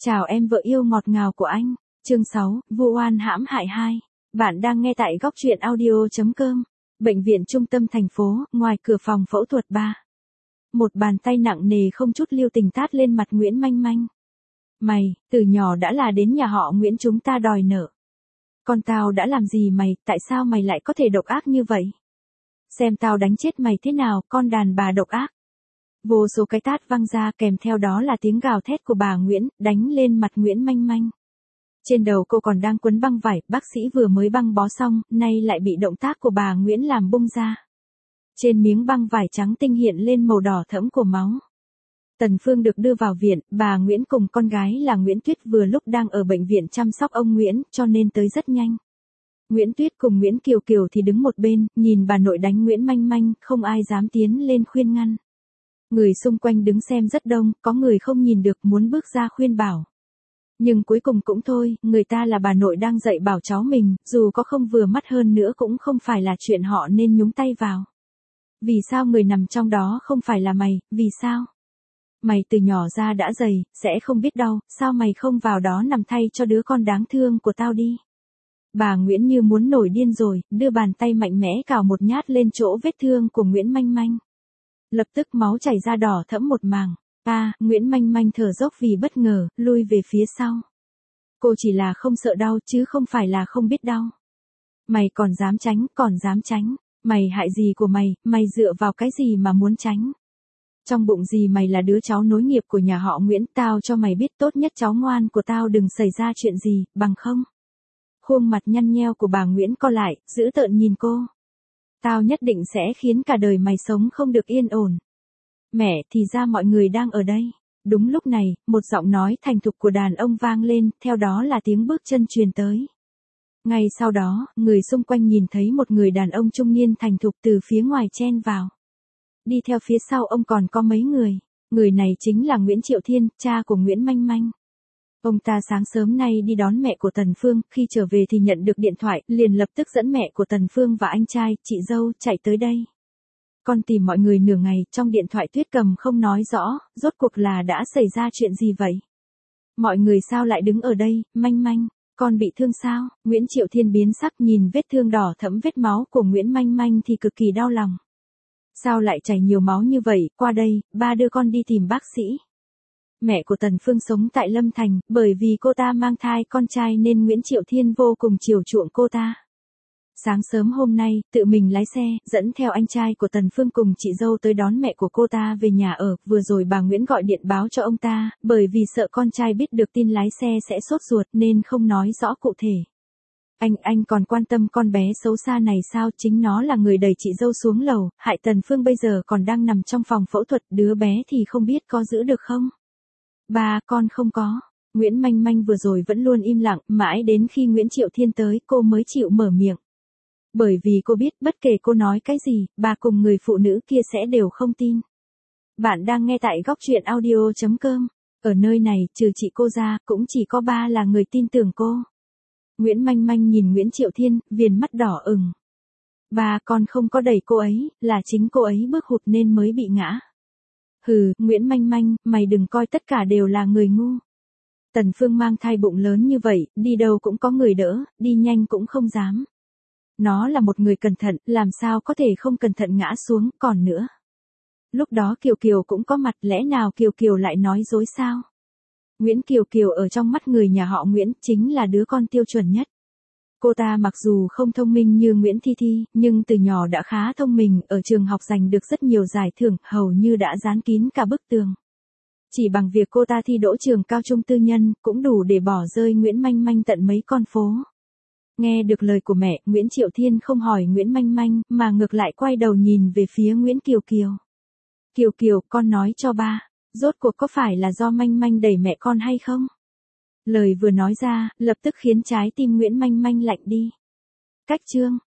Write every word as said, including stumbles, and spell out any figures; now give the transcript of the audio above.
Chào em vợ yêu ngọt ngào của anh. Chương sáu, Vu oan hãm hại hai. Bạn đang nghe tại góc truyện audio chấm com. Bệnh viện trung tâm thành phố, ngoài cửa phòng phẫu thuật ba. Một bàn tay nặng nề không chút lưu tình tát lên mặt Nguyễn Manh Manh. Mày, từ nhỏ đã là đến nhà họ Nguyễn chúng ta đòi nợ. Con tao đã làm gì mày, tại sao mày lại có thể độc ác như vậy? Xem tao đánh chết mày thế nào, con đàn bà độc ác. Vô số cái tát văng ra, kèm theo đó là tiếng gào thét của bà Nguyễn, đánh lên mặt Nguyễn Manh Manh. Trên đầu cô còn đang quấn băng vải, bác sĩ vừa mới băng bó xong, nay lại bị động tác của bà Nguyễn làm bung ra. Trên miếng băng vải trắng tinh hiện lên màu đỏ thẫm của máu. Tần Phương được đưa vào viện, bà Nguyễn cùng con gái là Nguyễn Tuyết vừa lúc đang ở bệnh viện chăm sóc ông Nguyễn, cho nên tới rất nhanh. Nguyễn Tuyết cùng Nguyễn Kiều Kiều thì đứng một bên, nhìn bà nội đánh Nguyễn Manh Manh, không ai dám tiến lên khuyên ngăn. Người xung quanh đứng xem rất đông, có người không nhìn được muốn bước ra khuyên bảo. Nhưng cuối cùng cũng thôi, người ta là bà nội đang dạy bảo cháu mình, dù có không vừa mắt hơn nữa cũng không phải là chuyện họ nên nhúng tay vào. Vì sao người nằm trong đó không phải là mày, vì sao? Mày từ nhỏ ra đã dày, sẽ không biết đau, sao mày không vào đó nằm thay cho đứa con đáng thương của tao đi? Bà Nguyễn như muốn nổi điên rồi, đưa bàn tay mạnh mẽ cào một nhát lên chỗ vết thương của Nguyễn Manh Manh. Lập tức máu chảy ra đỏ thẫm một mảng. À, Nguyễn Manh Manh thở dốc vì bất ngờ, lui về phía sau. Cô chỉ là không sợ đau chứ không phải là không biết đau. Mày còn dám tránh, còn dám tránh. Mày hại gì của mày, mày dựa vào cái gì mà muốn tránh? Trong bụng gì mày là đứa cháu nối nghiệp của nhà họ Nguyễn, tao cho mày biết tốt nhất cháu ngoan của tao đừng xảy ra chuyện gì, bằng không. Khuôn mặt nhăn nheo của bà Nguyễn co lại, dữ tợn nhìn cô. Tao nhất định sẽ khiến cả đời mày sống không được yên ổn. Mẹ, thì ra mọi người đang ở đây. Đúng lúc này, một giọng nói thành thục của đàn ông vang lên, theo đó là tiếng bước chân truyền tới. Ngay sau đó, người xung quanh nhìn thấy một người đàn ông trung niên thành thục từ phía ngoài chen vào. Đi theo phía sau ông còn có mấy người. Người này chính là Nguyễn Triệu Thiên, cha của Nguyễn Manh Manh. Ông ta sáng sớm nay đi đón mẹ của Tần Phương, khi trở về thì nhận được điện thoại, liền lập tức dẫn mẹ của Tần Phương và anh trai, chị dâu, chạy tới đây. Con tìm mọi người nửa ngày, trong điện thoại Tuyết Cầm không nói rõ, rốt cuộc là đã xảy ra chuyện gì vậy? Mọi người sao lại đứng ở đây, Manh Manh, con bị thương sao? Nguyễn Triệu Thiên biến sắc nhìn vết thương đỏ thẫm vết máu của Nguyễn Manh Manh thì cực kỳ đau lòng. Sao lại chảy nhiều máu như vậy, qua đây, ba đưa con đi tìm bác sĩ. Mẹ của Tần Phương sống tại Lâm Thành, bởi vì cô ta mang thai con trai nên Nguyễn Triệu Thiên vô cùng chiều chuộng cô ta. Sáng sớm hôm nay, tự mình lái xe, dẫn theo anh trai của Tần Phương cùng chị dâu tới đón mẹ của cô ta về nhà ở, vừa rồi bà Nguyễn gọi điện báo cho ông ta, bởi vì sợ con trai biết được tin lái xe sẽ sốt ruột nên không nói rõ cụ thể. Anh, anh còn quan tâm con bé xấu xa này sao, chính nó là người đẩy chị dâu xuống lầu, hại Tần Phương bây giờ còn đang nằm trong phòng phẫu thuật, đứa bé thì không biết có giữ được không? Ba, con không có. Nguyễn Manh Manh vừa rồi vẫn luôn im lặng, mãi đến khi Nguyễn Triệu Thiên tới, cô mới chịu mở miệng. Bởi vì cô biết, bất kể cô nói cái gì, bà cùng người phụ nữ kia sẽ đều không tin. Bạn đang nghe tại góc truyện audio chấm com. Ở nơi này, trừ chị cô ra, cũng chỉ có ba là người tin tưởng cô. Nguyễn Manh Manh nhìn Nguyễn Triệu Thiên, viền mắt đỏ ửng. Ba, con không có đẩy cô ấy, là chính cô ấy bước hụt nên mới bị ngã. Hừ, Nguyễn Manh Manh, mày đừng coi tất cả đều là người ngu. Tần Phương mang thai bụng lớn như vậy, đi đâu cũng có người đỡ, đi nhanh cũng không dám. Nó là một người cẩn thận, làm sao có thể không cẩn thận ngã xuống, còn nữa. Lúc đó Kiều Kiều cũng có mặt, lẽ nào Kiều Kiều lại nói dối sao? Nguyễn Kiều Kiều ở trong mắt người nhà họ Nguyễn, chính là đứa con tiêu chuẩn nhất. Cô ta mặc dù không thông minh như Nguyễn Thi Thi, nhưng từ nhỏ đã khá thông minh, ở trường học giành được rất nhiều giải thưởng, hầu như đã dán kín cả bức tường. Chỉ bằng việc cô ta thi đỗ trường cao trung tư nhân, cũng đủ để bỏ rơi Nguyễn Manh Manh tận mấy con phố. Nghe được lời của mẹ, Nguyễn Triệu Thiên không hỏi Nguyễn Manh Manh, mà ngược lại quay đầu nhìn về phía Nguyễn Kiều Kiều. Kiều Kiều, con nói cho ba, rốt cuộc có phải là do Manh Manh đẩy mẹ con hay không? Lời vừa nói ra, lập tức khiến trái tim Nguyễn Manh Manh lạnh đi. Cách chương.